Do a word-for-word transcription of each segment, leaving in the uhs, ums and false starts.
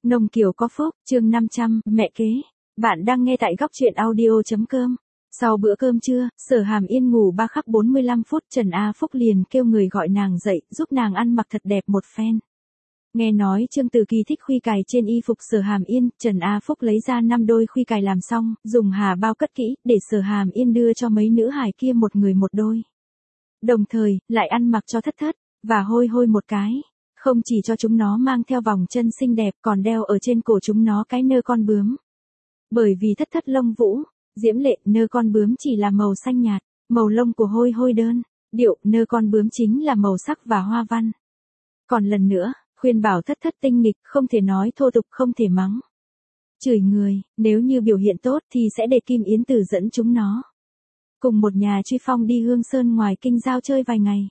Nông Kiều có phúc, chương năm trăm, mẹ kế. Bạn đang nghe tại góc truyện audio.com. Sau bữa cơm trưa, Sở Hàm Yên ngủ ba khắc bốn mươi lăm phút, Trần A Phúc liền kêu người gọi nàng dậy, giúp nàng ăn mặc thật đẹp một phen. Nghe nói Trương Từ Kỳ thích khuy cài trên y phục Sở Hàm Yên, Trần A Phúc lấy ra năm đôi khuy cài làm xong, dùng hà bao cất kỹ, để Sở Hàm Yên đưa cho mấy nữ hài kia một người một đôi. Đồng thời, lại ăn mặc cho Thất Thất, và Hôi Hôi một cái. Không chỉ cho chúng nó mang theo vòng chân xinh đẹp, còn đeo ở trên cổ chúng nó cái nơ con bướm. Bởi vì Thất Thất lông vũ, diễm lệ, nơ con bướm chỉ là màu xanh nhạt, màu lông của Hôi Hôi đơn, điệu, nơ con bướm chính là màu sắc và hoa văn. Còn lần nữa, khuyên bảo Thất Thất tinh nghịch, không thể nói thô tục, không thể mắng chửi người, nếu như biểu hiện tốt thì sẽ để Kim Yến Tử dẫn chúng nó cùng một nhà truy phong đi Hương Sơn ngoài kinh giao chơi vài ngày.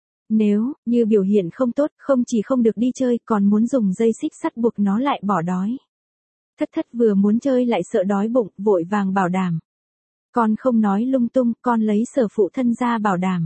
Nếu như biểu hiện không tốt, không chỉ không được đi chơi, còn muốn dùng dây xích sắt buộc nó lại bỏ đói. Thất Thất vừa muốn chơi lại sợ đói bụng, vội vàng bảo đảm. Con không nói lung tung, con lấy Sở phụ thân ra bảo đảm.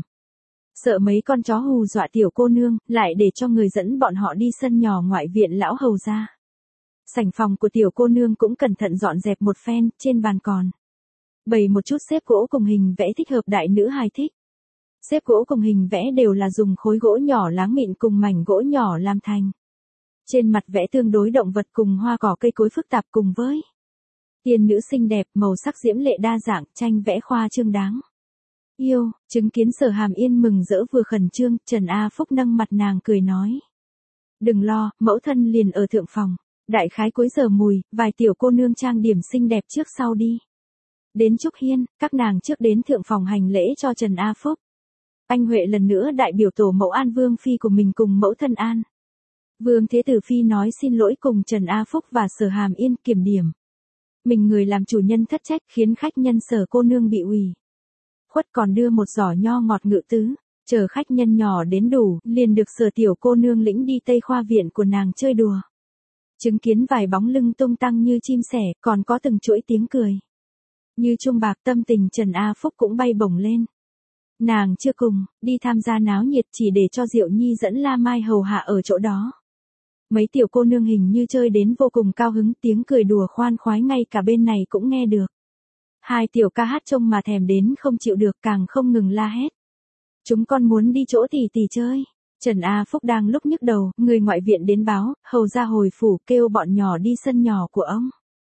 Sợ mấy con chó hù dọa tiểu cô nương, lại để cho người dẫn bọn họ đi sân nhỏ ngoại viện lão hầu ra. Sảnh phòng của tiểu cô nương cũng cẩn thận dọn dẹp một phen, trên bàn còn bày một chút xếp gỗ cùng hình vẽ thích hợp đại nữ hài thích. Xếp gỗ cùng hình vẽ đều là dùng khối gỗ nhỏ láng mịn cùng mảnh gỗ nhỏ làm thành. Trên mặt vẽ tương đối động vật cùng hoa cỏ cây cối phức tạp cùng với tiên nữ xinh đẹp, màu sắc diễm lệ đa dạng, tranh vẽ khoa trương đáng yêu. Chứng kiến Sở Hàm Yên mừng rỡ vừa khẩn trương, Trần A Phúc nâng mặt nàng cười nói. Đừng lo, mẫu thân liền ở thượng phòng. Đại khái cuối giờ mùi, vài tiểu cô nương trang điểm xinh đẹp trước sau đi đến Trúc Hiên, các nàng trước đến thượng phòng hành lễ cho Trần A Phúc. Anh Huệ lần nữa đại biểu tổ mẫu An Vương Phi của mình cùng mẫu thân An Vương Thế Tử Phi nói xin lỗi cùng Trần A Phúc và Sở Hàm Yên kiểm điểm. Mình người làm chủ nhân thất trách khiến khách nhân Sở cô nương bị ủy khuất, còn đưa một giỏ nho ngọt ngự tứ, chờ khách nhân nhỏ đến đủ, liền được Sở tiểu cô nương lĩnh đi Tây Khoa viện của nàng chơi đùa. Chứng kiến vài bóng lưng tung tăng như chim sẻ, còn có từng chuỗi tiếng cười như chuông bạc, tâm tình Trần A Phúc cũng bay bổng lên. Nàng chưa cùng đi tham gia náo nhiệt, chỉ để cho Diệu Nhi dẫn La Mai hầu hạ ở chỗ đó. Mấy tiểu cô nương hình như chơi đến vô cùng cao hứng, tiếng cười đùa khoan khoái ngay cả bên này cũng nghe được. Hai tiểu ca hát trông mà thèm đến không chịu được, càng không ngừng la hét. Chúng con muốn đi chỗ tỷ tỷ chơi. Trần A Phúc đang lúc nhức đầu, người ngoại viện đến báo, hầu ra hồi phủ kêu bọn nhỏ đi sân nhỏ của ông.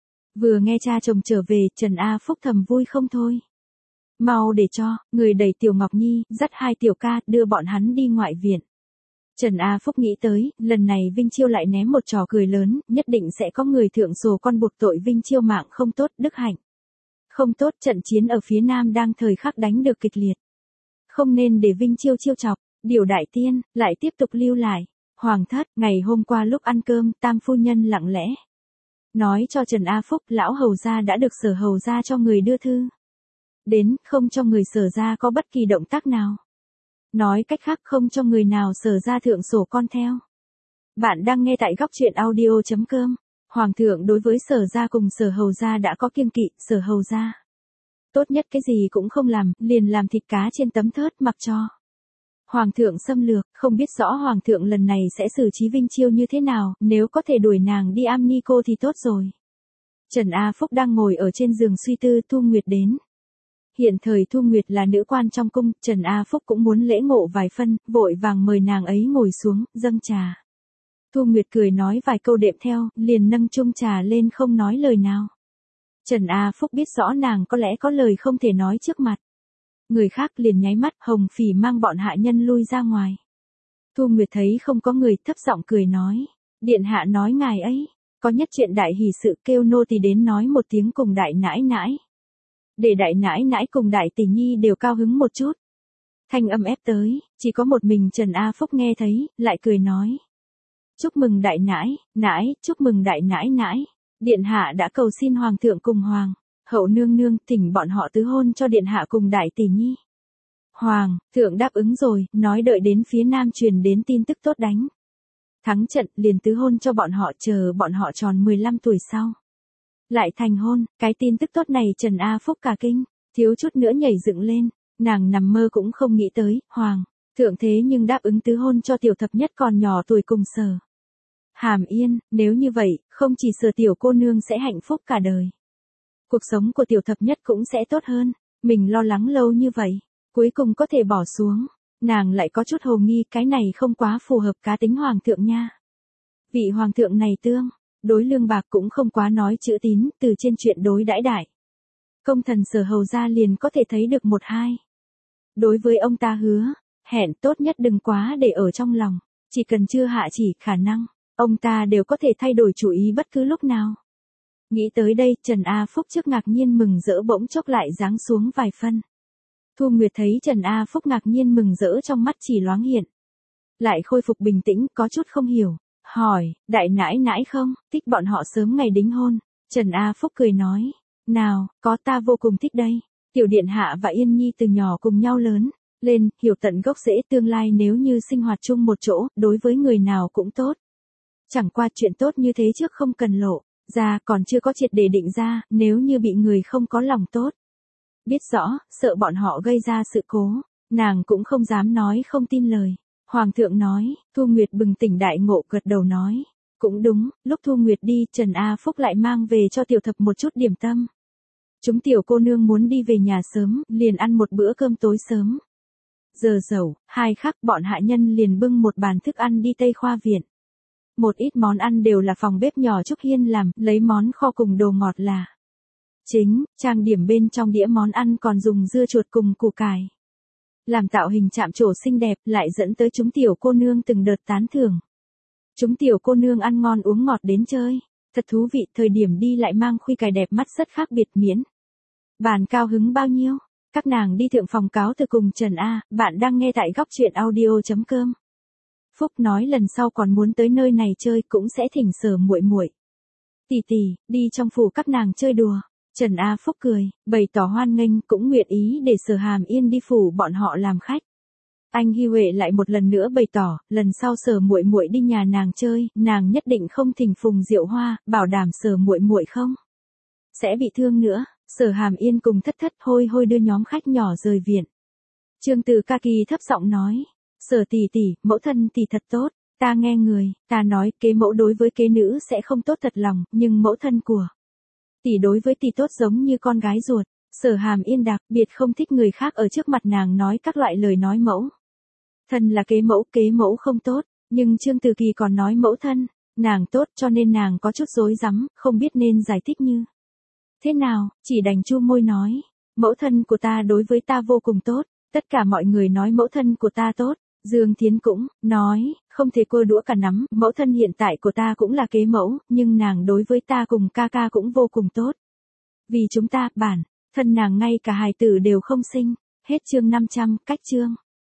Vừa nghe cha chồng trở về, Trần A Phúc thầm vui không thôi. Mau để cho, người đẩy Tiểu Ngọc Nhi, dắt hai tiểu ca, đưa bọn hắn đi ngoại viện. Trần A Phúc nghĩ tới, lần này Vinh Chiêu lại ném một trò cười lớn, nhất định sẽ có người thượng sổ con buộc tội Vinh Chiêu mạng không tốt, đức hạnh không tốt, trận chiến ở phía Nam đang thời khắc đánh được kịch liệt. Không nên để Vinh Chiêu chiêu chọc, điều đại tiên, lại tiếp tục lưu lại. Hoàng thất, ngày hôm qua lúc ăn cơm, Tam phu nhân lặng lẽ nói cho Trần A Phúc, lão hầu gia đã được Sở hầu gia cho người đưa thư đến, không cho người Sở gia có bất kỳ động tác nào. Nói cách khác, không cho người nào Sở gia thượng sổ con theo. Bạn đang nghe tại góc truyện audio.com. Hoàng thượng đối với Sở gia cùng Sở hầu gia đã có kiêng kỵ, Sở hầu gia tốt nhất cái gì cũng không làm, liền làm thịt cá trên tấm thớt mặc cho Hoàng thượng xâm lược. Không biết rõ Hoàng thượng lần này sẽ xử trí Vinh Chiêu như thế nào, nếu có thể đuổi nàng đi am ni cô thì tốt rồi. Trần A Phúc đang ngồi ở trên giường suy tư, Thu Nguyệt đến. Hiện thời Thu Nguyệt là nữ quan trong cung, Trần A Phúc cũng muốn lễ ngộ vài phân, vội vàng mời nàng ấy ngồi xuống, dâng trà. Thu Nguyệt cười nói vài câu đệm theo, liền nâng chung trà lên không nói lời nào. Trần A Phúc biết rõ nàng có lẽ có lời không thể nói trước mặt người khác, liền nháy mắt, Hồng Phỉ mang bọn hạ nhân lui ra ngoài. Thu Nguyệt thấy không có người, thấp giọng cười nói. Điện hạ nói ngài ấy, có nhất chuyện đại hỷ sự, kêu nô tỳ đến nói một tiếng cùng đại nãi nãi. Để đại nãi nãi cùng đại tỷ nhi đều cao hứng một chút. Thanh âm ép tới, chỉ có một mình Trần A Phúc nghe thấy, lại cười nói. Chúc mừng đại nãi, nãi, chúc mừng đại nãi nãi. Điện hạ đã cầu xin Hoàng thượng cùng Hoàng hậu nương nương thỉnh bọn họ tứ hôn cho điện hạ cùng đại tỷ nhi. Hoàng thượng đáp ứng rồi, nói đợi đến phía Nam truyền đến tin tức tốt đánh thắng trận, liền tứ hôn cho bọn họ, chờ bọn họ tròn mười lăm tuổi sau lại thành hôn. Cái tin tức tốt này Trần A Phúc cả kinh, thiếu chút nữa nhảy dựng lên. Nàng nằm mơ cũng không nghĩ tới, Hoàng thượng thế nhưng đáp ứng tứ hôn cho tiểu thập nhất còn nhỏ tuổi cùng Sở Hàm Yên, nếu như vậy, không chỉ Sở tiểu cô nương sẽ hạnh phúc cả đời. Cuộc sống của tiểu thập nhất cũng sẽ tốt hơn, mình lo lắng lâu như vậy, cuối cùng có thể bỏ xuống. Nàng lại có chút hồ nghi, cái này không quá phù hợp cá tính hoàng thượng nha. Vị hoàng thượng này tương đối lương bạc cũng không quá nói chữ tín, từ trên chuyện đối đãi đại. Công thần Sở hầu gia liền có thể thấy được một hai. Đối với ông ta hứa, hẹn tốt nhất đừng quá để ở trong lòng, chỉ cần chưa hạ chỉ khả năng, ông ta đều có thể thay đổi chủ ý bất cứ lúc nào. Nghĩ tới đây, Trần A Phúc trước ngạc nhiên mừng rỡ bỗng chốc lại giáng xuống vài phân. Thu Nguyệt thấy Trần A Phúc ngạc nhiên mừng rỡ trong mắt chỉ loáng hiện. Lại khôi phục bình tĩnh, có chút không hiểu. Hỏi, đại nãi nãi không, thích bọn họ sớm ngày đính hôn. Trần A Phúc cười nói, nào, có ta vô cùng thích đây. Tiểu Điện Hạ và Yên Nhi từ nhỏ cùng nhau lớn lên, hiểu tận gốc rễ, tương lai nếu như sinh hoạt chung một chỗ, đối với người nào cũng tốt. Chẳng qua chuyện tốt như thế trước không cần lộ ra, còn chưa có triệt để định ra, nếu như bị người không có lòng tốt. Biết rõ, sợ bọn họ gây ra sự cố, nàng cũng không dám nói không tin lời. Hoàng thượng nói, Thu Nguyệt bừng tỉnh đại ngộ gật đầu nói. Cũng đúng, lúc Thu Nguyệt đi, Trần A Phúc lại mang về cho tiểu thập một chút điểm tâm. Chúng tiểu cô nương muốn đi về nhà sớm, liền ăn một bữa cơm tối sớm. Giờ dậu, hai khắc bọn hạ nhân liền bưng một bàn thức ăn đi Tây Khoa Viện. Một ít món ăn đều là phòng bếp nhỏ Trúc Hiên làm, lấy món kho cùng đồ ngọt là chính, trang điểm bên trong đĩa món ăn còn dùng dưa chuột cùng củ cải. Làm tạo hình chạm trổ xinh đẹp, lại dẫn tới chúng tiểu cô nương từng đợt tán thưởng. Chúng tiểu cô nương ăn ngon uống ngọt đến chơi, thật thú vị, thời điểm đi lại mang khuy cài đẹp mắt rất khác biệt miễn. Bàn cao hứng bao nhiêu, các nàng đi thượng phòng cáo từ cùng Trần A, bạn đang nghe tại góc truyện audio.com. Phúc nói lần sau còn muốn tới nơi này chơi cũng sẽ thỉnh Sở muội muội. Tỷ tỷ, đi trong phủ các nàng chơi đùa. Trần A Phúc cười, bày tỏ hoan nghênh, cũng nguyện ý để Sở Hàm Yên đi phủ bọn họ làm khách. Anh Hi Huệ lại một lần nữa bày tỏ, lần sau Sở muội muội đi nhà nàng chơi, nàng nhất định không thỉnh Phùng Diệu Hoa, bảo đảm Sở muội muội không sẽ bị thương nữa. Sở Hàm Yên cùng Thất Thất hôi hôi đưa nhóm khách nhỏ rời viện. Trương Từ Ca Kỳ thấp giọng nói, Sở tỷ tỷ, mẫu thân tỷ thật tốt, ta nghe người, ta nói kế mẫu đối với kế nữ sẽ không tốt thật lòng, nhưng mẫu thân của tỷ đối với tỷ tốt giống như con gái ruột. Sở Hàm Yên đặc biệt không thích người khác ở trước mặt nàng nói các loại lời nói mẫu thân là kế mẫu, kế mẫu không tốt, nhưng Trương Từ Kỳ còn nói mẫu thân nàng tốt, cho nên nàng có chút rối rắm, không biết nên giải thích như thế nào, chỉ đành chu môi nói, mẫu thân của ta đối với ta vô cùng tốt, tất cả mọi người nói mẫu thân của ta tốt. Dương Thiến cũng nói, không thể cua đũa cả nắm, mẫu thân hiện tại của ta cũng là kế mẫu, nhưng nàng đối với ta cùng ca ca cũng vô cùng tốt. Vì chúng ta, bản thân nàng ngay cả hài tử đều không sinh. Hết chương năm trăm, cách chương.